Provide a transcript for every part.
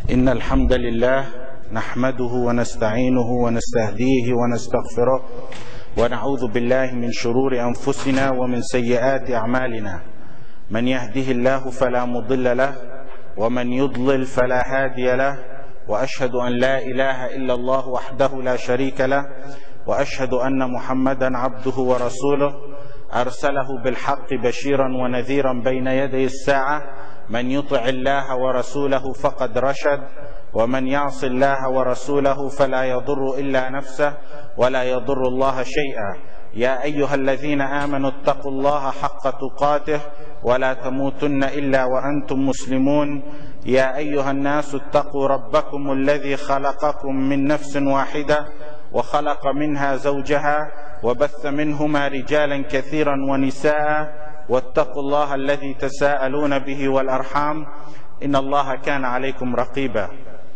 إن الحمد لله نحمده ونستعينه ونستهديه ونستغفره ونعوذ بالله من شرور أنفسنا ومن سيئات أعمالنا. من يهده الله فلا مضل له ومن يضلل فلا هادي له، وأشهد أن لا إله إلا الله وحده لا شريك له، وأشهد أن محمدا عبده ورسوله أرسله بالحق بشيرا ونذيرا بين يدي الساعة. من يطع الله ورسوله فقد رشد، ومن يعص الله ورسوله فلا يضر إلا نفسه ولا يضر الله شيئا. يا أيها الذين آمنوا اتقوا الله حق تقاته ولا تموتن إلا وأنتم مسلمون. يا أيها الناس اتقوا ربكم الذي خلقكم من نفس واحدة وخلق منها زوجها وبث منهما رجالا كثيرا ونساء، واتقوا الله الذي تساءلون به والأرحام إن الله كان عليكم رقيبا.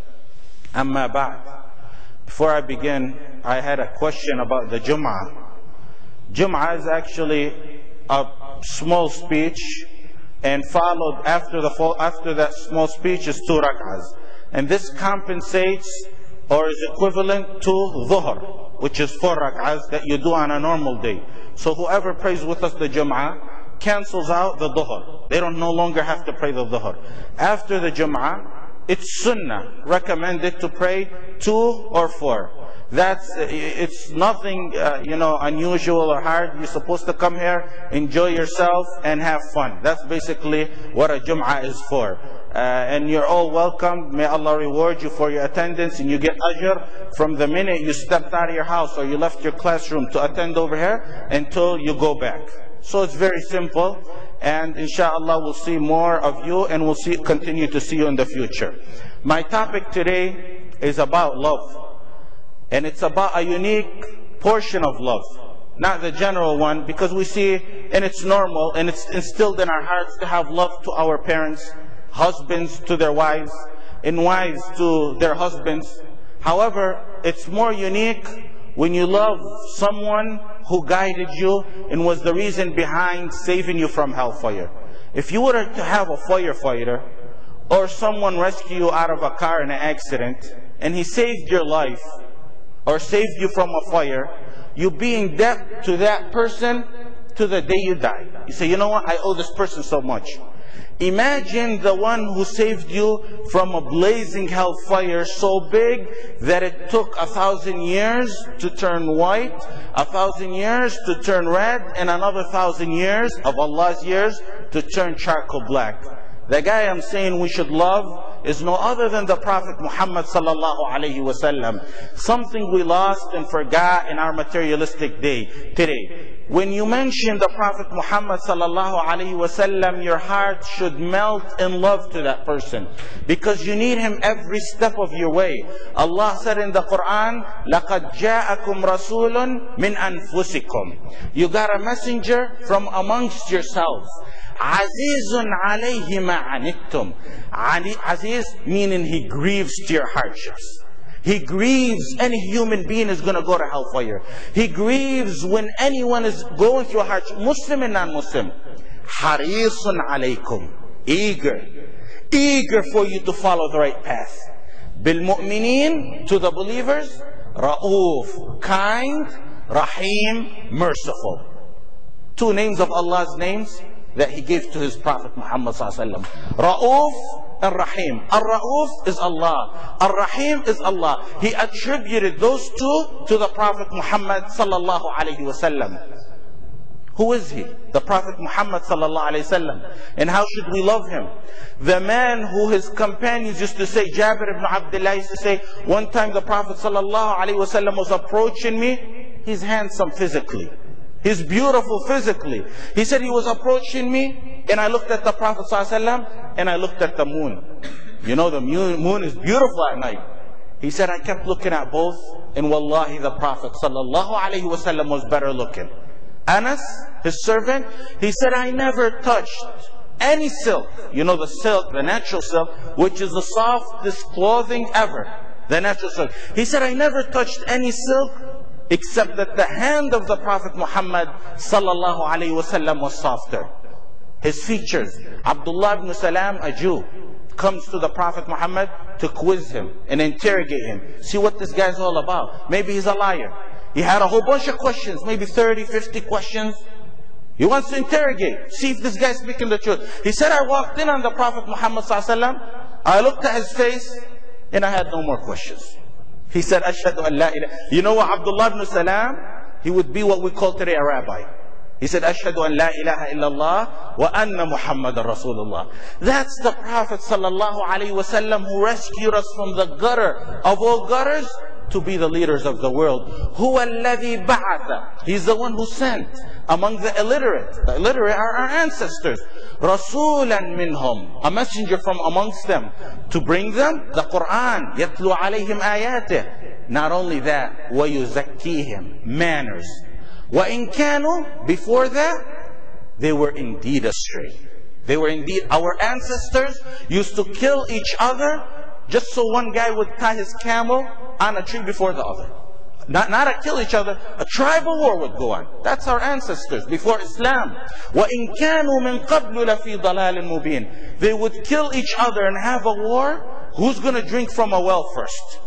أما بعد, before I begin, I had a question about the Jum'ah. Jum'ah is actually a small speech, and followed after that small speech is 2 rak'ahs. And this compensates or is equivalent to Dhuhr, which is 4 rak'ahs that you do on a normal day. So whoever prays with us the Jum'ah cancels out the Dhuhr. They don't no longer have to pray the Dhuhr. After the Jum'ah, it's sunnah, recommended to pray 2 or 4. It's nothing unusual or hard. You're supposed to come here, enjoy yourself, and have fun. That's basically what a Jum'ah is for. And you're all welcome. May Allah reward you for your attendance, and you get ajr from the minute you stepped out of your house or you left your classroom to attend over here until you go back. So it's very simple, and inshallah we'll see more of you, and we'll continue to see you in the future. My topic today is about love, and it's about a unique portion of love, not the general one, because we see, and it's normal, and it's instilled in our hearts to have love to our parents, husbands to their wives, and wives to their husbands. However, it's more unique when you love someone who guided you and was the reason behind saving you from hellfire. If you were to have a firefighter or someone rescue you out of a car in an accident, and he saved your life or saved you from a fire, you be in debt to that person to the day you die. You say, you know what, I owe this person so much. Imagine the one who saved you from a blazing hellfire so big that it took 1,000 years to turn white, 1,000 years to turn red, and another 1,000 years of Allah's years to turn charcoal black. The guy I'm saying we should love is no other than the Prophet Muhammad sallallahu alaihi wasallam. Something we lost and forgot in our materialistic day today. When you mention the Prophet Muhammad sallallahu alaihi wasallam, your heart should melt in love to that person, because you need him every step of your way. Allah said in the Quran, لَقَدْ جَاءَكُمْ رَسُولٌ مِنْ أَنفُسِكُمْ. You got a messenger from amongst yourselves. Azizun alayhi ma anittum. Aziz meaning he grieves to your hardships. He grieves any human being is going to go to hellfire. He grieves when anyone is going through a hardship, Muslim and non-Muslim. Harisun alaykum. Eager for you to follow the right path. Bil mu'mineen, to the believers. Ra'uf, kind. Rahim, merciful. 2 names of Allah's names that He gave to His Prophet Muhammad sallallahu alaihi wasallam. Ra'uf and Rahim. Ar-Ra'uf is Allah. Ar-Rahim is Allah. He attributed those 2 to the Prophet Muhammad sallallahu alaihi wasallam. Who is he? The Prophet Muhammad sallallahu alaihi wasallam. And how should we love him? The man who his companions used to say, Jabir ibn Abdullah used to say, one time the Prophet sallallahu alaihi wasallam was approaching me. He's handsome physically. He's beautiful physically. He said he was approaching me, and I looked at the Prophet ﷺ, and I looked at the moon. You know the moon is beautiful at night. He said I kept looking at both, and wallahi the Prophet ﷺ was better looking. Anas, his servant, he said I never touched any silk. You know the silk, the natural silk, which is the softest clothing ever. The natural silk. He said I never touched any silk except that the hand of the Prophet Muhammad sallallahu alaihi wasallam was softer. His features. Abdullah ibn Salam, a Jew, comes to the Prophet Muhammad to quiz him and interrogate him. See what this guy's all about. Maybe he's a liar. He had a whole bunch of questions, maybe 30, 50 questions. He wants to interrogate, see if this guy's speaking the truth. He said, I walked in on the Prophet Muhammad ﷺ, I looked at his face, and I had no more questions. He said, Ashhadu an la ilaha. You know what, Abdullah ibn Salam, he would be what we call today a rabbi. He said, Ashhadu an la ilaha illallah wa anna Muhammadan Rasulullah. That's the Prophet sallallahu alaihi wasallam who rescued us from the gutter of all gutters to be the leaders of the world. Huwa alladhi ba'atha. He's the one who sent among the illiterate. The illiterate are our ancestors. Rasulan minhum. A messenger from amongst them. To bring them the Quran. Yatlu alayhim ayatih. Not only that, wa yuzakkihim. Manners. Wa in kanu. Before that, they were indeed astray. They were indeed, our ancestors used to kill each other just so one guy would tie his camel on a tree before the other. Not to kill each other, a tribal war would go on. That's our ancestors before Islam. وَإِن كَانُوا مِن قَبْلُ لَفِي ضَلَالٍ مُبِينٍ. They would kill each other and have a war. Who's going to drink from a well first?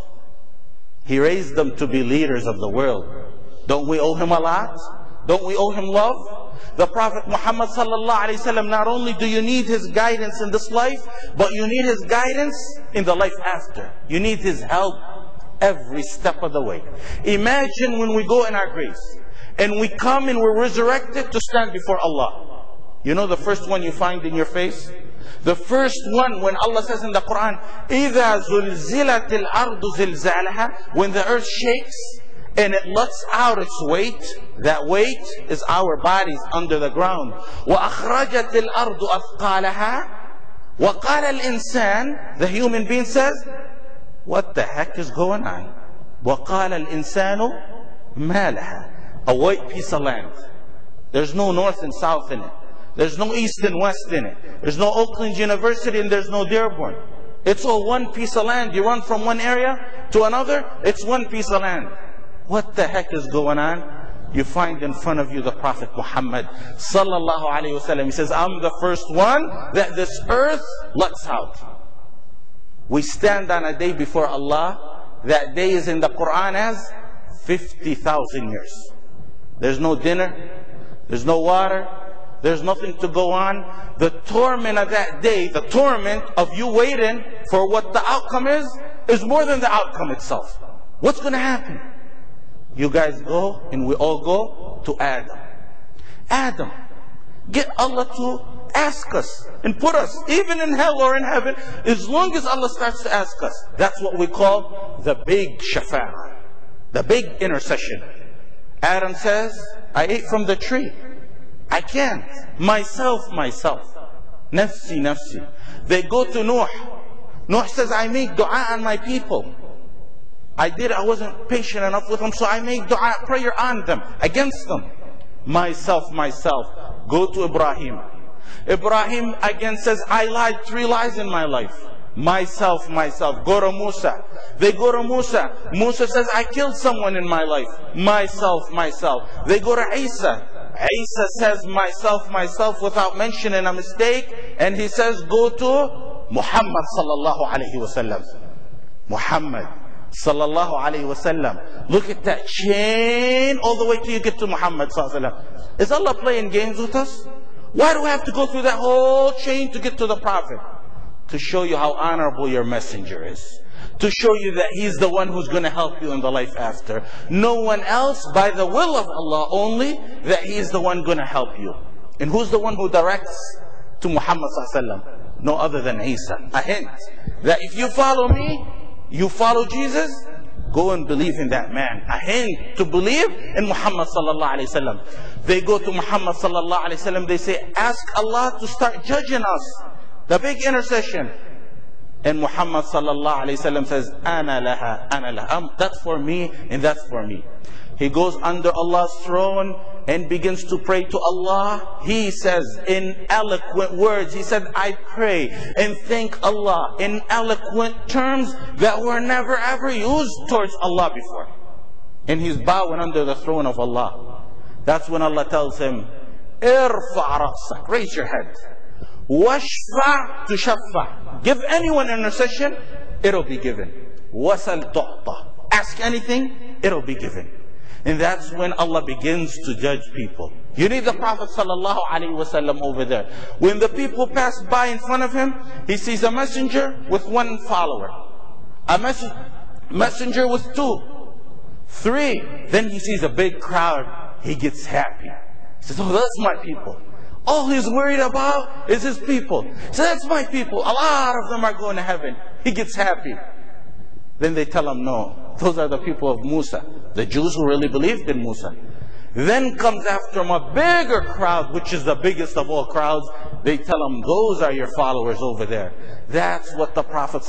He raised them to be leaders of the world. Don't we owe him a lot? Don't we owe him love? The Prophet Muhammad sallallahu alaihi wasallam, not only do you need his guidance in this life, but you need his guidance in the life after. You need his help every step of the way. Imagine when we go in our graves and we come and we're resurrected to stand before Allah. You know the first one you find in your face? The first one, when Allah says in the Quran, إِذَا زُلْزِلَتِ الْأَرْضُ زِلْزَالَهَا, when the earth shakes and it lets out its weight, that weight is our bodies under the ground. وَأَخْرَجَتِ الْأَرْضُ أَثْقَالَهَا وَقَالَ الْإِنسَانِ, the human being says, what the heck is going on? وَقَالَ الْإِنسَانُ مَا لَهَا. A white piece of land. There's no north and south in it. There's no east and west in it. There's no Oakland University and there's no Dearborn. It's all one piece of land. You run from one area to another, it's one piece of land. What the heck is going on? You find in front of you the Prophet Muhammad sallallahu alaihi wasallam. He says, I'm the first one that this earth lets out. We stand on a day before Allah. That day is in the Quran as 50,000 years. There's no dinner. There's no water. There's nothing to go on. The torment of that day, the torment of you waiting for what the outcome is more than the outcome itself. What's going to happen? You guys go and we all go to Adam. Adam, get Allah to ask us and put us, even in hell or in heaven, as long as Allah starts to ask us. That's what we call the big shafa'ah, the big intercession. Adam says, I ate from the tree. I can't. Myself. Nafsi, nafsi. They go to Nuh. Nuh says, I make dua on my people. I wasn't patient enough with them, so I make dua, prayer on them, against them. Myself. Go to Ibrahim. Ibrahim again says, I lied 3 lies in my life. Myself. Go to Musa. They go to Musa. Musa says, I killed someone in my life. Myself. They go to Isa. Isa says, myself, without mentioning a mistake. And he says, go to Muhammad sallallahu alaihi wasallam. Muhammad sallallahu alaihi wasallam. Look at that chain all the way till you get to Muhammad sallallahu alaihi wasallam. Is Allah playing games with us? Why do we have to go through that whole chain to get to the Prophet? To show you how honorable your messenger is. To show you that he's the one who's going to help you in the life after. No one else, by the will of Allah only, that he's the one going to help you. And who's the one who directs to Muhammad sallallahu alaihi wasallam? No other than Isa. A hint that if you follow me, you follow Jesus, go and believe in that man. A hint to believe in Muhammad sallallahu alaihi wasallam. They go to Muhammad sallallahu alaihi wasallam. They say, ask Allah to start judging us. The big intercession. And Muhammad sallallahu alaihi wasallam says, Ana laha. That's for me and that's for me. He goes under Allah's throne and begins to pray to Allah. He says in eloquent words, he said, I pray and thank Allah in eloquent terms that were never ever used towards Allah before. And he's bowing under the throne of Allah. That's when Allah tells him, Irfa' ra'sak, raise your head. Washfa' tushaffa'. Give anyone intercession, it'll be given. وَسَلْ تُعْطَى. Ask anything, it'll be given. And that's when Allah begins to judge people. You need the Prophet ﷺ over there. When the people pass by in front of him, he sees a messenger with one follower. A messenger with 2, 3. Then he sees a big crowd. He gets happy. He says, oh, that's my people. All he's worried about is his people. So that's my people. A lot of them are going to heaven. He gets happy. Then they tell him, no, those are the people of Musa, the Jews who really believed in Musa. Then comes after him a bigger crowd, which is the biggest of all crowds. They tell him, those are your followers over there. That's what the Prophet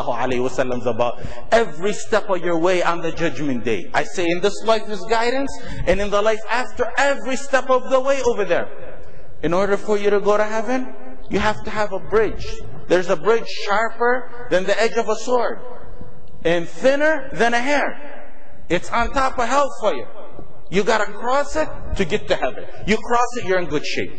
ﷺ is about. Every step of your way on the judgment day. I say in this life is guidance, and in the life after, every step of the way over there. In order for you to go to heaven, you have to have a bridge. There's a bridge sharper than the edge of a sword, and thinner than a hair. It's on top of hellfire. You got to cross it to get to heaven. You cross it, you're in good shape.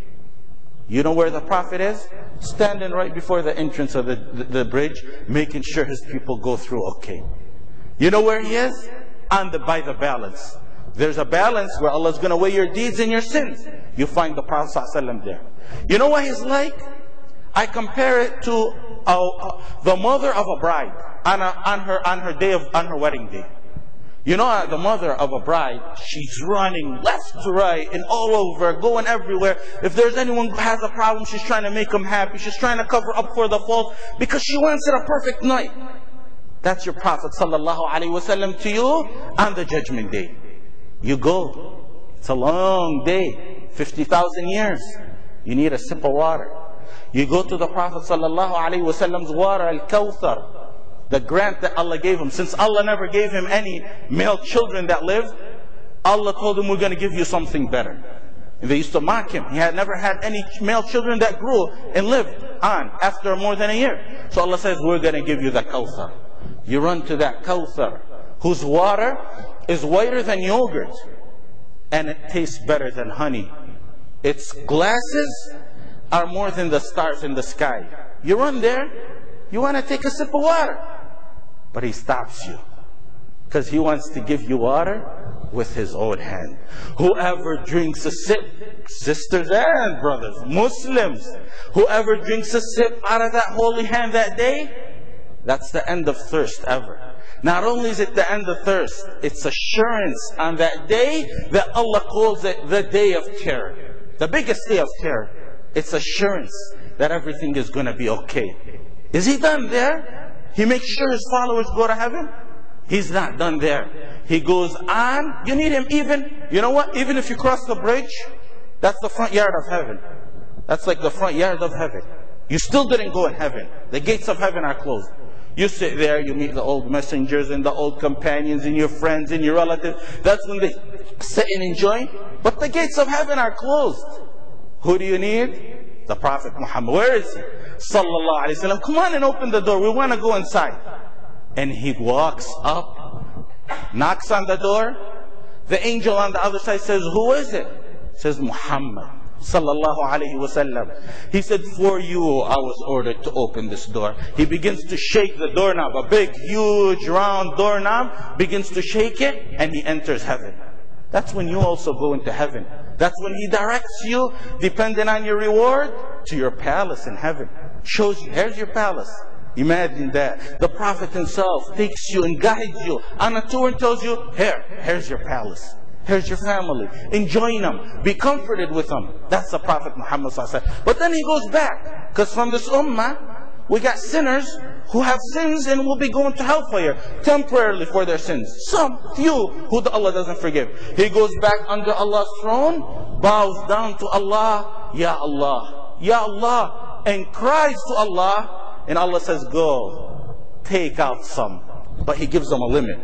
You know where the Prophet is? Standing right before the entrance of the bridge, making sure his people go through okay. You know where he is? By the balance. There's a balance where Allah's going to weigh your deeds and your sins. You find the Prophet ﷺ there. You know what he's like? I compare it to the mother of a bride on her wedding day. You know, the mother of a bride, she's running left to right and all over, going everywhere. If there's anyone who has a problem, she's trying to make them happy. She's trying to cover up for the fault because she wants it a perfect night. That's your Prophet ﷺ to you on the judgment day. You go. It's a long day. 50,000 years. You need a sip of water. You go to the Prophet ﷺ's water, Al-Kawthar. The grant that Allah gave him. Since Allah never gave him any male children that lived, Allah told him, we're going to give you something better. And they used to mock him. He had never had any male children that grew and lived on after more than a year. So Allah says, we're going to give you the Kawthar. You run to that Kawthar, whose water is whiter than yogurt, and it tastes better than honey. Its glasses are more than the stars in the sky. You run there, you want to take a sip of water, but he stops you because he wants to give you water with his own hand. Whoever drinks a sip, sisters and brothers, Muslims, whoever drinks a sip out of that holy hand that day, that's the end of thirst ever. Not only is it the end of thirst, it's assurance on that day that Allah calls it the day of terror. The biggest day of terror. It's assurance that everything is going to be okay. Is he done there? He makes sure his followers go to heaven? He's not done there. He goes on. You need him even, you know what? Even if you cross the bridge, that's the front yard of heaven. That's like the front yard of heaven. You still didn't go in heaven. The gates of heaven are closed. You sit there, you meet the old messengers and the old companions and your friends and your relatives. That's when they sit and enjoy. But the gates of heaven are closed. Who do you need? The Prophet Muhammad. Where is he? Sallallahu Alaihi Wasallam. Come on and open the door. We want to go inside. And he walks up, knocks on the door. The angel on the other side says, who is it? Says Muhammad. Sallallahu Alaihi Wasallam. He said, for you I was ordered to open this door. He begins to shake the doorknob. A big, huge, round doorknob. Begins to shake it and he enters heaven. That's when you also go into heaven. That's when he directs you, depending on your reward, to your palace in heaven. Shows you, here's your palace. Imagine that. The Prophet himself takes you and guides you on a tour and tells you, here's your palace. Here's your family. Enjoy them. Be comforted with them. That's the Prophet Muhammad ﷺ. But then he goes back. Because from this ummah, we got sinners who have sins and will be going to hellfire temporarily for their sins. Some few who Allah doesn't forgive. He goes back under Allah's throne, bows down to Allah, Ya Allah, Ya Allah, and cries to Allah. And Allah says, go, take out some. But He gives them a limit.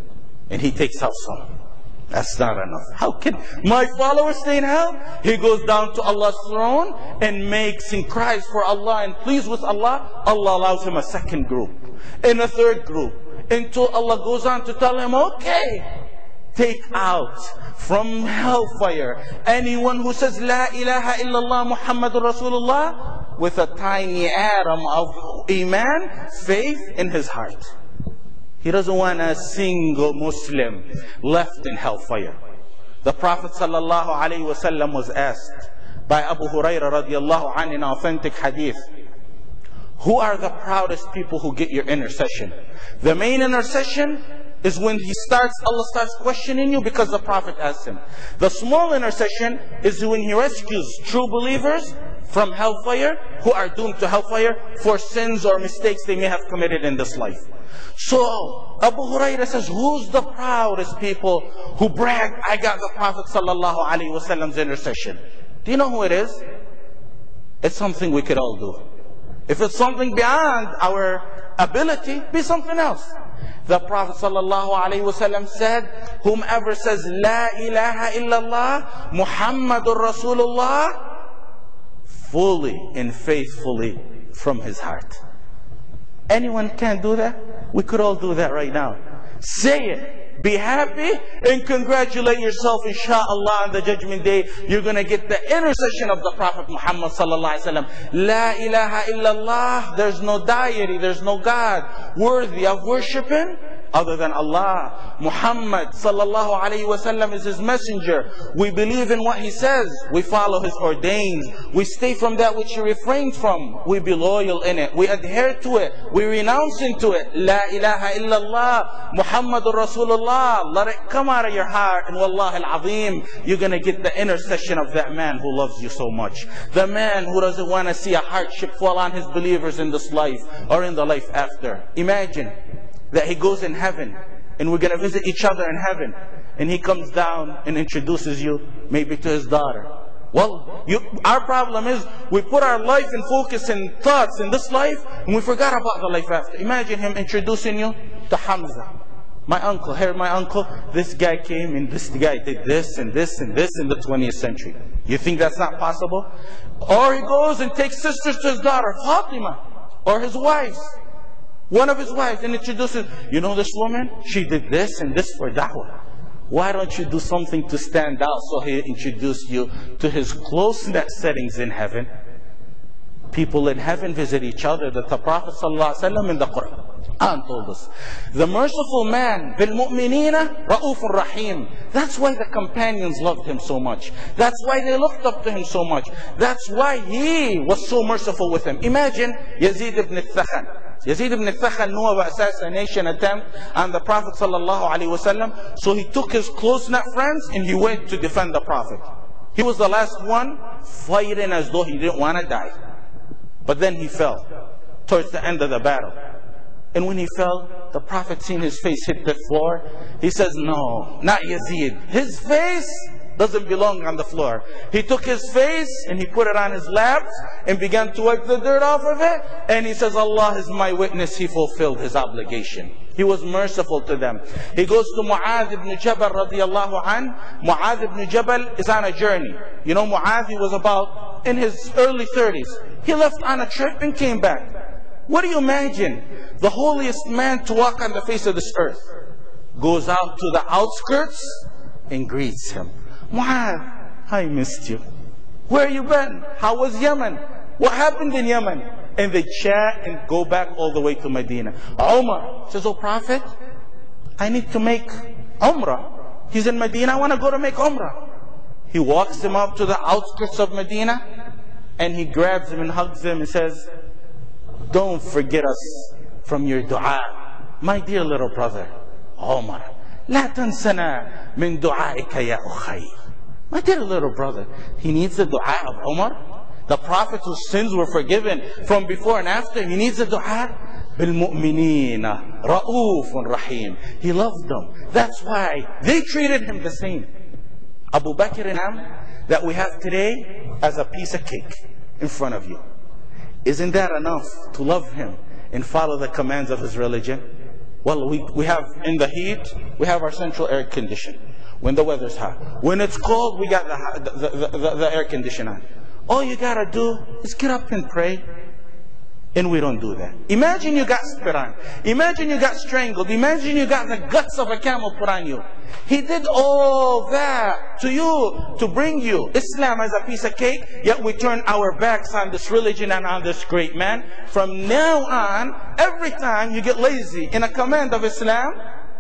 And He takes out some. That's not enough. How can my followers stay in hell? He goes down to Allah's throne and makes and cries for Allah and pleads with Allah. Allah allows him a second group and a third group until Allah goes on to tell him, okay, take out from hellfire anyone who says La ilaha illallah Muhammadur Rasulullah with a tiny atom of iman, faith in his heart. He doesn't want a single Muslim left in hellfire. The Prophet ﷺ was asked by Abu Hurairah radiallahu anhu in authentic hadith, who are the proudest people who get your intercession? The main intercession is when Allah starts questioning you because the Prophet asked him. The small intercession is when he rescues true believers from hellfire who are doomed to hellfire for sins or mistakes they may have committed in this life. So Abu Hurairah says, who's the proudest people who brag, I got the Prophet ﷺ's intercession? Do you know who it is? It's something we could all do. If it's something beyond our ability, be something else. The Prophet ﷺ said, whomever says La ilaha illallah Muhammadur Rasulullah, fully and faithfully from his heart. Anyone can do that? We could all do that right now. Say it, be happy, and congratulate yourself, inshallah, on the judgment day. You're going to get the intercession of the Prophet Muhammad sallallahu alaihi wasallam. La ilaha illallah, there's no deity, there's no God worthy of worshiping other than Allah. Muhammad sallallahu alaihi wasallam is his messenger. We believe in what he says. We follow his ordains. We stay from that which he refrains from. We be loyal in it. We adhere to it. We renounce into it. La ilaha illallah Muhammadur Rasulullah. Let it come out of your heart, and wallahi al-azim, you're going to get the intercession of that man who loves you so much. The man who doesn't want to see a hardship fall on his believers in this life or in the life after. Imagine that he goes in heaven, and we're going to visit each other in heaven, and he comes down and introduces you maybe to his daughter. Well, our problem is we put our life and focus and thoughts in this life, and we forgot about the life after. Imagine him introducing you to Hamza. My uncle, here my uncle, this guy came and this guy did this and this and this in the 20th century. You think that's not possible? Or he goes and takes sisters to his daughter, Fatima, or his wives. One of his wives, and introduces, you know this woman? She did this and this for da'wah. Why don't you do something to stand out? So he introduced you to his close-knit settings in heaven. People in heaven visit each other. That the Prophet ﷺ in the Quran told us. The merciful man, bil-mu'minina ra'ufur rahim. That's why the companions loved him so much. That's why they looked up to him so much. That's why he was so merciful with them. Imagine Yazid ibn al-Thakhan. Yazid ibn al-Thakhan knew of an assassination attempt on the Prophet ﷺ. So he took his close-knit friends and he went to defend the Prophet. He was the last one fighting as though he didn't want to die. But then he fell towards the end of the battle. And when he fell, the Prophet seen his face hit the floor. He says, no, not Yazid. His face doesn't belong on the floor. He took his face and he put it on his lap and began to wipe the dirt off of it. And he says, Allah is my witness, he fulfilled his obligation. He was merciful to them. He goes to Mu'adh ibn Jabal radiallahu an. Mu'adh ibn Jabal is on a journey. You know, Mu'adh, he was about in his early 30s. He left on a trip and came back. What do you imagine? The holiest man to walk on the face of this earth goes out to the outskirts and greets him. Mu'adh, I missed you. Where you been? How was Yemen? What happened in Yemen? And they chat and go back all the way to Medina. Umar says, oh Prophet, I need to make Umrah. He's in Medina, I want to go to make Umrah. He walks him up to the outskirts of Medina, and he grabs him and hugs him and says, don't forget us from your dua. My dear little brother, Umar, لا تنسنا من دعائك يا أخي. My dear little brother, he needs the dua of Umar. The Prophet whose sins were forgiven from before and after, he needs the dua. بالمؤمنين رؤوف رحيم. He loved them. That's why they treated him the same. Abu Bakr that we have today as a piece of cake in front of you. Isn't that enough to love him and follow the commands of his religion? Well, we have in the heat, we have our central air condition. When the weather's hot. When it's cold, we got the air condition on. All you gotta do is get up and pray. And we don't do that. Imagine you got spit on. Imagine you got strangled. Imagine you got the guts of a camel put on you. He did all that to you, to bring you Islam as a piece of cake, yet we turn our backs on this religion and on this great man. From now on, every time you get lazy in a command of Islam,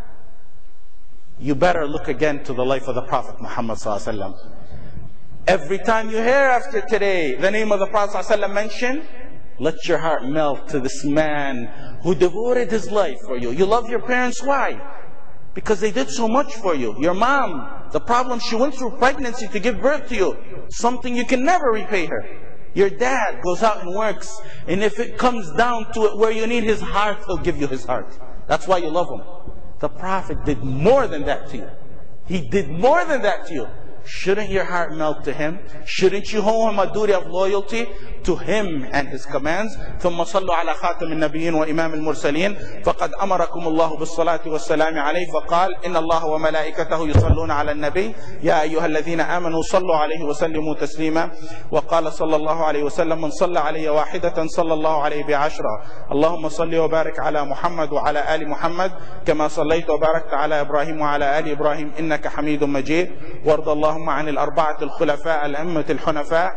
you better look again to the life of the Prophet Muhammad sallallahu alaihi wasallam. Every time you hear after today the name of the Prophet sallallahu alaihi wasallam mentioned, let your heart melt to this man who devoted his life for you. You love your parents, why? Because they did so much for you. Your mom, the problem she went through pregnancy to give birth to you, something you can never repay her. Your dad goes out and works, and if it comes down to it where you need his heart, he'll give you his heart. That's why you love him. The Prophet did more than that to you. He did more than that to you. Shouldn't your heart melt to him? Shouldn't you owe him a duty of loyalty to him and his commands? ثم صلوا على خاتم النبيين وإمام المرسلين فقد أمركم الله بالصلاة والسلام عليه فقال إن الله وملائكته يصلون على النبي يا أيها الذين آمنوا صلوا عليه وسلموا تسليما وقال صلى الله عليه وسلم من صلى علي واحدة صلى الله عليه بعشرة اللهم صل وبارك على محمد وعلى آل محمد كما صليت وباركت على إبراهيم وعلى آل إبراهيم إنك حميد مجيد وارض اللهم عن الأربعة الخلفاء الأئمة الحنفاء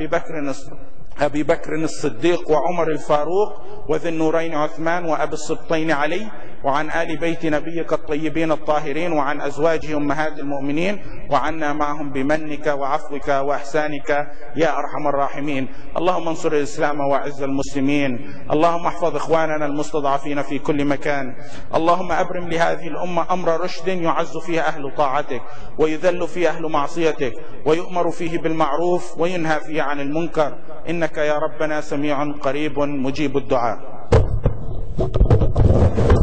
أبي بكر الصديق وعمر الفاروق وذي النورين عثمان وأبي السبطين علي وعن آل بيت نبيك الطيبين الطاهرين وعن أزواجه أمهات المؤمنين وعنا معهم بمنك وعفوك وإحسانك يا أرحم الراحمين. اللهم انصر الإسلام وأعز المسلمين. اللهم احفظ إخواننا المستضعفين في كل مكان. اللهم أبرم لهذه الأمة أمر رشد يعز فيه أهل طاعتك ويذل فيه أهل معصيتك ويؤمر فيه بالمعروف وينهى فيه عن المنكر إنك يا ربنا سميع قريب مجيب الدعاء.